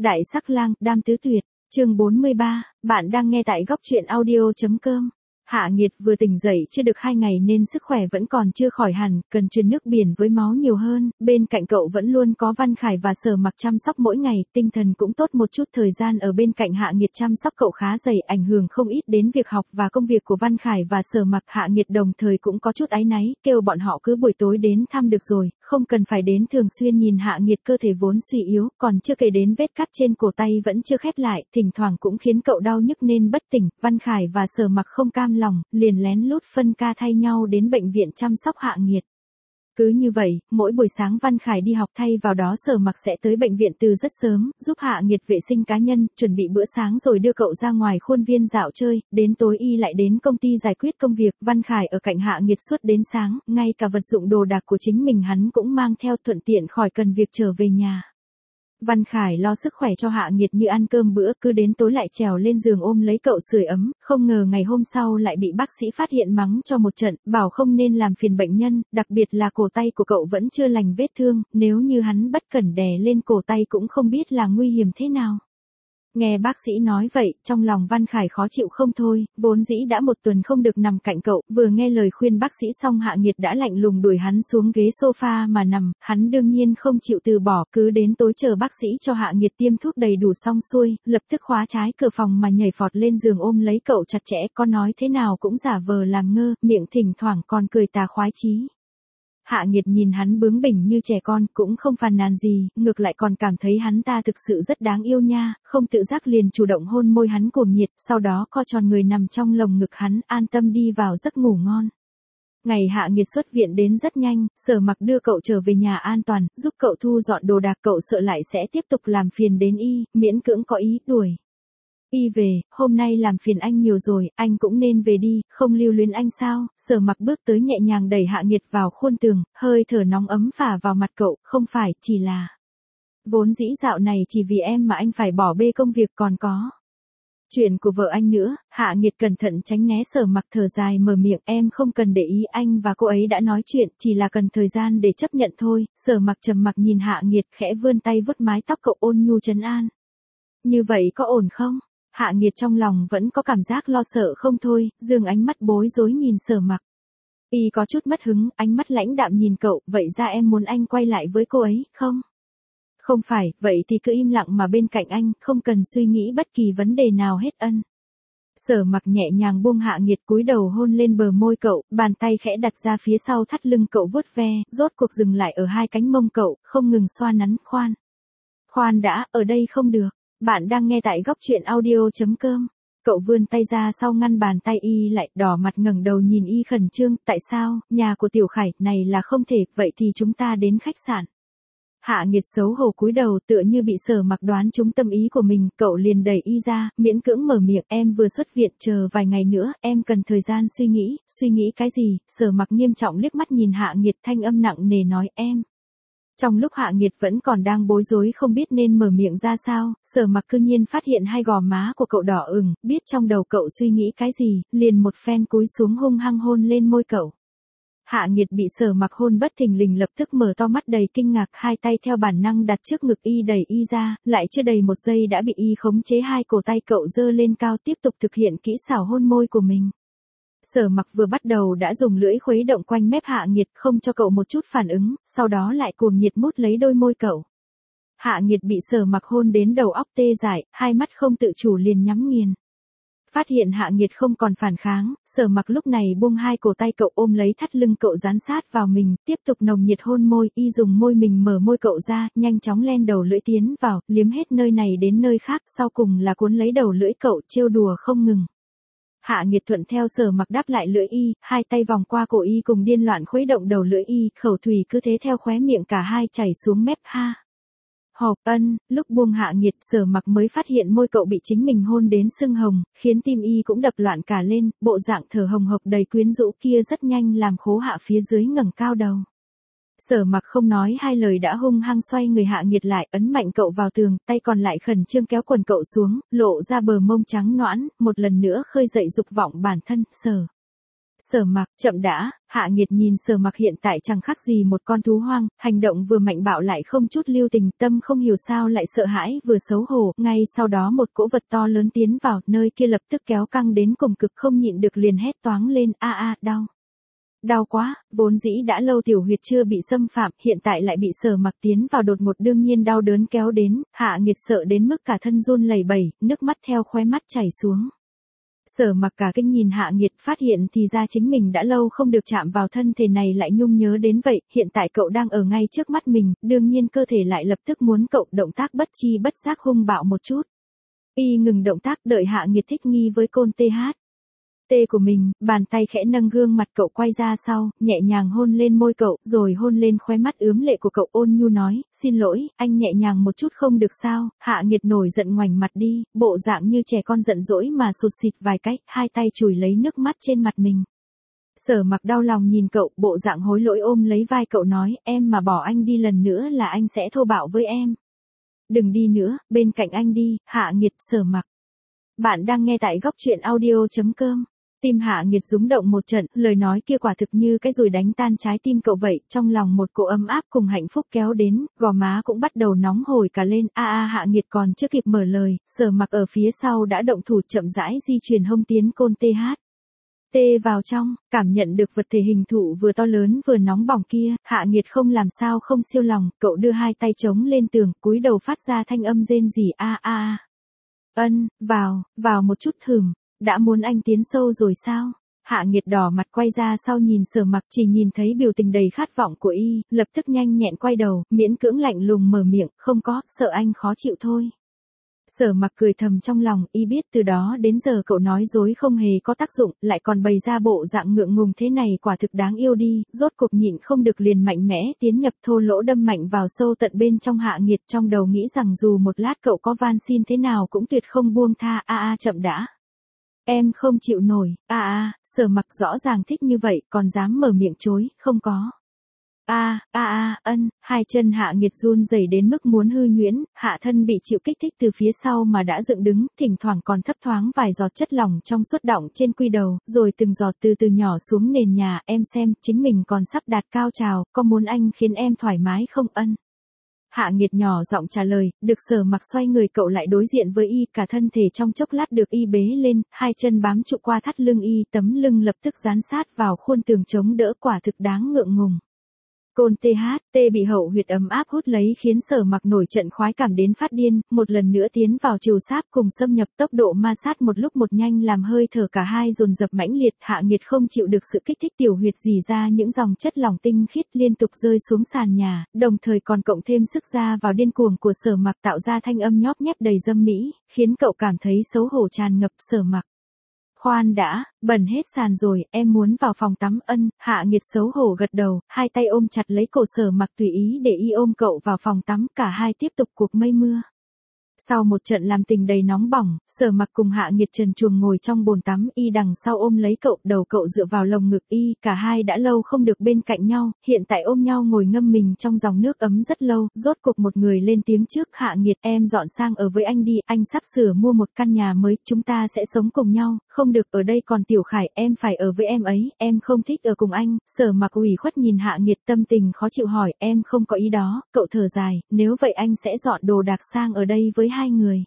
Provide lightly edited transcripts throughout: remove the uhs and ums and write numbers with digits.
Đại sắc lang, đam tứ tuyệt, chương 43, bạn đang nghe tại góc truyện audio.com. Hạ Nghiệt vừa tỉnh dậy chưa được 2 ngày nên sức khỏe vẫn còn chưa khỏi hẳn, cần truyền nước biển với máu nhiều hơn, bên cạnh cậu vẫn luôn có Văn Khải và Sở Mặc chăm sóc mỗi ngày, tinh thần cũng tốt một chút. Thời gian ở bên cạnh Hạ Nghiệt chăm sóc cậu khá dày, ảnh hưởng không ít đến việc học và công việc của Văn Khải và Sở Mặc. Hạ Nghiệt đồng thời cũng có chút áy náy, kêu bọn họ cứ buổi tối đến thăm được rồi, không cần phải đến thường xuyên. Nhìn Hạ Nghiệt cơ thể vốn suy yếu, còn chưa kể đến vết cắt trên cổ tay vẫn chưa khép lại, thỉnh thoảng cũng khiến cậu đau nhức nên bất tỉnh. Văn Khải và Sở Mặc không cam lòng, liền lén lút phân ca thay nhau đến bệnh viện chăm sóc Hạ Nghiệt. Cứ như vậy, mỗi buổi sáng Văn Khải đi học, thay vào đó Sở Mặc sẽ tới bệnh viện từ rất sớm, giúp Hạ Nghiệt vệ sinh cá nhân, chuẩn bị bữa sáng rồi đưa cậu ra ngoài khuôn viên dạo chơi, đến tối y lại đến công ty giải quyết công việc. Văn Khải ở cạnh Hạ Nghiệt suốt đến sáng, ngay cả vật dụng đồ đạc của chính mình hắn cũng mang theo, thuận tiện khỏi cần việc trở về nhà. Văn Khải lo sức khỏe cho Hạ Nghiệt như ăn cơm bữa, cứ đến tối lại trèo lên giường ôm lấy cậu sưởi ấm, không ngờ ngày hôm sau lại bị bác sĩ phát hiện mắng cho một trận, bảo không nên làm phiền bệnh nhân, đặc biệt là cổ tay của cậu vẫn chưa lành vết thương, nếu như hắn bất cẩn đè lên cổ tay cũng không biết là nguy hiểm thế nào. Nghe bác sĩ nói vậy, trong lòng Văn Khải khó chịu không thôi, vốn dĩ đã 1 tuần không được nằm cạnh cậu, vừa nghe lời khuyên bác sĩ xong Hạ Nghiệt đã lạnh lùng đuổi hắn xuống ghế sofa mà nằm, hắn đương nhiên không chịu từ bỏ, cứ đến tối chờ bác sĩ cho Hạ Nghiệt tiêm thuốc đầy đủ xong xuôi, lập tức khóa trái cửa phòng mà nhảy phọt lên giường ôm lấy cậu chặt chẽ, có nói thế nào cũng giả vờ làm ngơ, miệng thỉnh thoảng còn cười tà khoái chí. Hạ Nghiệt nhìn hắn bướng bỉnh như trẻ con, cũng không phàn nàn gì, ngược lại còn cảm thấy hắn ta thực sự rất đáng yêu nha, không tự giác liền chủ động hôn môi hắn cuồng nhiệt, sau đó co tròn người nằm trong lồng ngực hắn, an tâm đi vào giấc ngủ ngon. Ngày Hạ Nghiệt xuất viện đến rất nhanh, Sở Mặc đưa cậu trở về nhà an toàn, giúp cậu thu dọn đồ đạc, cậu sợ lại sẽ tiếp tục làm phiền đến y, miễn cưỡng có ý đuổi y về. Hôm nay làm phiền anh nhiều rồi, anh cũng nên về đi, không lưu luyến anh sao? Sở Mặc bước tới nhẹ nhàng đẩy Hạ Nghiệt vào khuôn tường, hơi thở nóng ấm phả vào mặt cậu, không phải, chỉ là vốn dĩ dạo này chỉ vì em mà anh phải bỏ bê công việc, còn có chuyện của vợ anh nữa. Hạ Nghiệt cẩn thận tránh né Sở Mặc, thở dài mở miệng, em không cần để ý, anh và cô ấy đã nói chuyện, chỉ là cần thời gian để chấp nhận thôi. Sở Mặc trầm mặc nhìn Hạ Nghiệt, khẽ vươn tay vuốt mái tóc cậu, ôn nhu trấn an. Như vậy có ổn không? Hạ Nghiệt trong lòng vẫn có cảm giác lo sợ không thôi, dương ánh mắt bối rối nhìn Sở Mặc. Y có chút mất hứng, ánh mắt lãnh đạm nhìn cậu, vậy ra em muốn anh quay lại với cô ấy, không? Không phải, vậy thì cứ im lặng mà bên cạnh anh, không cần suy nghĩ bất kỳ vấn đề nào hết ân. Sở Mặc nhẹ nhàng buông Hạ Nghiệt, cúi đầu hôn lên bờ môi cậu, bàn tay khẽ đặt ra phía sau thắt lưng cậu vuốt ve, rốt cuộc dừng lại ở 2 cánh mông cậu, không ngừng xoa nắn. Khoan đã, ở đây không được. Bạn đang nghe tại góc truyện audio.com. Cậu vươn tay ra sau ngăn bàn tay y lại, đỏ mặt ngẩng đầu nhìn y khẩn trương, tại sao, nhà của Tiểu Khải, này là không thể, vậy thì chúng ta đến khách sạn. Hạ Nghiệt xấu hổ cúi đầu, tựa như bị Sở Mặc đoán trúng tâm ý của mình, cậu liền đẩy y ra, miễn cưỡng mở miệng, em vừa xuất viện, chờ vài ngày nữa, em cần thời gian suy nghĩ cái gì? Sở Mặc nghiêm trọng liếc mắt nhìn Hạ Nghiệt, thanh âm nặng nề nói, em. Trong lúc Hạ Nghiệt vẫn còn đang bối rối không biết nên mở miệng ra sao, Sở Mặc cư nhiên phát hiện 2 gò má của cậu đỏ ửng, biết trong đầu cậu suy nghĩ cái gì, liền một phen cúi xuống hung hăng hôn lên môi cậu. Hạ Nghiệt bị Sở Mặc hôn bất thình lình lập tức mở to mắt đầy kinh ngạc, 2 tay theo bản năng đặt trước ngực y đẩy y ra, lại chưa đầy 1 giây đã bị y khống chế 2 cổ tay cậu giơ lên cao, tiếp tục thực hiện kỹ xảo hôn môi của mình. Sở Mặc vừa bắt đầu đã dùng lưỡi khuấy động quanh mép Hạ Nghiệt, không cho cậu một chút phản ứng, sau đó lại cuồng nhiệt mút lấy đôi môi cậu. Hạ Nghiệt bị Sở Mặc hôn đến đầu óc tê dại, 2 mắt không tự chủ liền nhắm nghiền. Phát hiện Hạ Nghiệt không còn phản kháng, Sở Mặc lúc này buông 2 cổ tay cậu, ôm lấy thắt lưng cậu dán sát vào mình, tiếp tục nồng nhiệt hôn môi, y dùng môi mình mở môi cậu ra, nhanh chóng len đầu lưỡi tiến vào, liếm hết nơi này đến nơi khác, sau cùng là cuốn lấy đầu lưỡi cậu, trêu đùa không ngừng. Hạ Nghiệt thuận theo Sở Mặc đáp lại lưỡi y, 2 tay vòng qua cổ y cùng điên loạn khuấy động đầu lưỡi y, khẩu thủy cứ thế theo khóe miệng cả hai chảy xuống mép ha. Hộp ân, lúc buông Hạ Nghiệt, Sở Mặc mới phát hiện môi cậu bị chính mình hôn đến sưng hồng, khiến tim y cũng đập loạn cả lên, bộ dạng thở hồng hộc đầy quyến rũ kia rất nhanh làm khố hạ phía dưới ngẩng cao đầu. Sở Mặc không nói 2 lời đã hung hăng xoay người Hạ Nghiệt lại, ấn mạnh cậu vào tường, tay còn lại khẩn trương kéo quần cậu xuống, lộ ra bờ mông trắng nõn, một lần nữa khơi dậy dục vọng bản thân. Sở Mặc, chậm đã, Hạ Nghiệt nhìn Sở Mặc hiện tại chẳng khác gì một con thú hoang, hành động vừa mạnh bạo lại không chút lưu tình, tâm không hiểu sao lại sợ hãi vừa xấu hổ, ngay sau đó một cỗ vật to lớn tiến vào, nơi kia lập tức kéo căng đến cùng cực không nhịn được liền hét toáng lên, đau. Đau quá, vốn dĩ đã lâu tiểu huyệt chưa bị xâm phạm, hiện tại lại bị Sở Mặc tiến vào đột ngột đương nhiên đau đớn kéo đến, Hạ Nghiệt sợ đến mức cả thân run lẩy bẩy, nước mắt theo khóe mắt chảy xuống. Sở Mặc cả kinh nhìn Hạ Nghiệt phát hiện thì ra chính mình đã lâu không được chạm vào thân thể này lại nhung nhớ đến vậy, hiện tại cậu đang ở ngay trước mắt mình, đương nhiên cơ thể lại lập tức muốn cậu động tác bất chi bất giác hung bạo một chút. Y ngừng động tác đợi Hạ Nghiệt thích nghi với côn THT của mình, bàn tay khẽ nâng gương mặt cậu quay ra sau, nhẹ nhàng hôn lên môi cậu, rồi hôn lên khóe mắt ướm lệ của cậu ôn nhu nói, xin lỗi, anh nhẹ nhàng một chút không được sao, Hạ Nghiệt nổi giận ngoảnh mặt đi, bộ dạng như trẻ con giận dỗi mà sụt sịt vài cách, hai tay chùi lấy nước mắt trên mặt mình. Sở Mặc đau lòng nhìn cậu, bộ dạng hối lỗi ôm lấy vai cậu nói, em mà bỏ anh đi lần nữa là anh sẽ thô bạo với em. Đừng đi nữa, bên cạnh anh đi, Hạ Nghiệt. Sở Mặc. Bạn đang nghe tại góc truyện audio.com. Tim Hạ Nghiệt rúng động một trận, lời nói kia quả thực như cái dùi đánh tan trái tim cậu vậy, trong lòng một cỗ ấm áp cùng hạnh phúc kéo đến, gò má cũng bắt đầu nóng hổi cả lên, Hạ Nghiệt còn chưa kịp mở lời, Sở Mặc ở phía sau đã động thủ chậm rãi di chuyển hông tiến côn THT vào trong, cảm nhận được vật thể hình thụ vừa to lớn vừa nóng bỏng kia, Hạ Nghiệt không làm sao không siêu lòng, cậu đưa hai tay chống lên tường, cúi đầu phát ra thanh âm rên rỉ Ân, vào một chút đã muốn anh tiến sâu rồi sao? Hạ Nghiệt đỏ mặt quay ra sau nhìn Sở Mặc chỉ nhìn thấy biểu tình đầy khát vọng của y, lập tức nhanh nhẹn quay đầu, miễn cưỡng lạnh lùng mở miệng, không có, sợ anh khó chịu thôi. Sở Mặc cười thầm trong lòng, y biết từ đó đến giờ cậu nói dối không hề có tác dụng, lại còn bày ra bộ dạng ngượng ngùng thế này quả thực đáng yêu đi, rốt cuộc nhịn không được liền mạnh mẽ tiến nhập thô lỗ đâm mạnh vào sâu tận bên trong. Hạ Nghiệt trong đầu nghĩ rằng dù một lát cậu có van xin thế nào cũng tuyệt không buông tha, chậm đã. Em không chịu nổi, Sở Mặc rõ ràng thích như vậy, còn dám mở miệng chối, không có. Hai chân Hạ Nghiệt run rẩy đến mức muốn hư nhuyễn, hạ thân bị chịu kích thích từ phía sau mà đã dựng đứng, thỉnh thoảng còn thấp thoáng vài giọt chất lỏng trong suốt đọng trên quy đầu, rồi từng giọt từ từ nhỏ xuống nền nhà, em xem, chính mình còn sắp đạt cao trào, có muốn anh khiến em thoải mái không? Hạ Nghiệt nhỏ giọng trả lời, được. Sở Mặc xoay người cậu lại đối diện với y, cả thân thể trong chốc lát được y bế lên, hai chân bám trụ qua thắt lưng y, tấm lưng lập tức dán sát vào khuôn tường chống đỡ, quả thực đáng ngượng ngùng. Côn THT bị hậu huyệt ấm áp hút lấy khiến Sở Mặc nổi trận khoái cảm đến phát điên, một lần nữa tiến vào trừ sáp cùng xâm nhập, tốc độ ma sát một lúc một nhanh làm hơi thở cả hai dồn dập mãnh liệt. Hạ Nghiệt không chịu được sự kích thích, tiểu huyệt rỉ ra những dòng chất lỏng tinh khiết liên tục rơi xuống sàn nhà, đồng thời còn cộng thêm sức ra vào điên cuồng của Sở Mặc tạo ra thanh âm nhóp nhép đầy dâm mỹ, khiến cậu cảm thấy xấu hổ tràn ngập. Sở Mặc. Khoan đã, bẩn hết sàn rồi, em muốn vào phòng tắm. Hạ Nghiệt xấu hổ gật đầu, hai tay ôm chặt lấy cổ Sở Mặc tùy ý để y ôm cậu vào phòng tắm, cả hai tiếp tục cuộc mây mưa. Sau một trận làm tình đầy nóng bỏng, Sở Mặc cùng Hạ Nghiệt trần truồng ngồi trong bồn tắm, y đằng sau ôm lấy cậu, đầu cậu dựa vào lồng ngực y, cả hai đã lâu không được bên cạnh nhau, hiện tại ôm nhau ngồi ngâm mình trong dòng nước ấm rất lâu, rốt cuộc một người lên tiếng trước, Hạ Nghiệt, em dọn sang ở với anh đi, anh sắp sửa mua một căn nhà mới, chúng ta sẽ sống cùng nhau, không được, ở đây còn Tiểu Khải, em phải ở với em ấy, em không thích ở cùng anh. Sở Mặc ủy khuất nhìn Hạ Nghiệt, tâm tình khó chịu hỏi, em không có ý đó, cậu thở dài, nếu vậy anh sẽ dọn đồ đạc sang ở đây với hai người.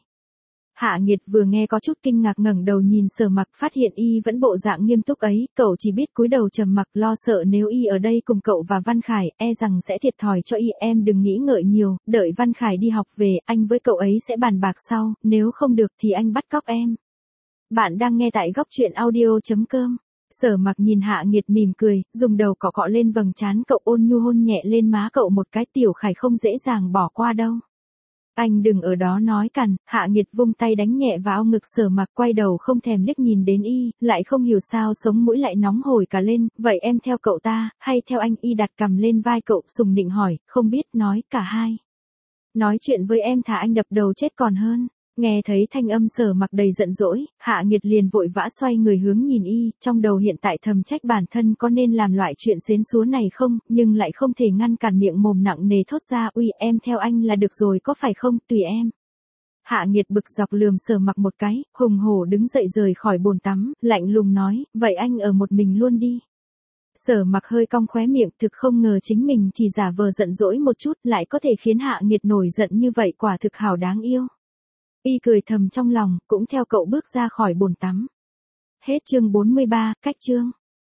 Hạ Nghiệt vừa nghe có chút kinh ngạc ngẩng đầu nhìn Sở Mặc, phát hiện y vẫn bộ dạng nghiêm túc ấy, cậu chỉ biết cúi đầu trầm mặc, lo sợ nếu y ở đây cùng cậu và Văn Khải, e rằng sẽ thiệt thòi cho y. Em đừng nghĩ ngợi nhiều, đợi Văn Khải đi học về, anh với cậu ấy sẽ bàn bạc sau, nếu không được thì anh bắt cóc em. Bạn đang nghe tại góc truyện audio.com. Sở Mặc nhìn Hạ Nghiệt mỉm cười, dùng đầu cọ cọ lên vầng trán cậu, ôn nhu hôn nhẹ lên má cậu một cái. Tiểu Khải không dễ dàng bỏ qua đâu. Anh đừng ở đó nói cằn. Hạ Nghiệt vung tay đánh nhẹ vào ngực Sở Mặc, quay đầu không thèm liếc nhìn đến y, lại không hiểu sao sống mũi lại nóng hổi cả lên. Vậy em theo cậu ta, hay theo anh? Y đặt cằm lên vai cậu, sùng nịnh hỏi, không biết, nói cả hai. Nói chuyện với em thà anh đập đầu chết còn hơn. Nghe thấy thanh âm Sở Mặc đầy giận dỗi, Hạ Nghiệt liền vội vã xoay người hướng nhìn y, trong đầu hiện tại thầm trách bản thân có nên làm loại chuyện xến xúa này không, nhưng lại không thể ngăn cản miệng mồm nặng nề thốt ra, uy, em theo anh là được rồi có phải không, tùy em. Hạ Nghiệt bực dọc lườm Sở Mặc một cái, hùng hổ đứng dậy rời khỏi bồn tắm, lạnh lùng nói, vậy anh ở một mình luôn đi. Sở Mặc hơi cong khóe miệng, thực không ngờ chính mình chỉ giả vờ giận dỗi một chút lại có thể khiến Hạ Nghiệt nổi giận như vậy, quả thực hảo đáng yêu. Y cười thầm trong lòng, cũng theo cậu bước ra khỏi bồn tắm. Hết chương 43, cách chương.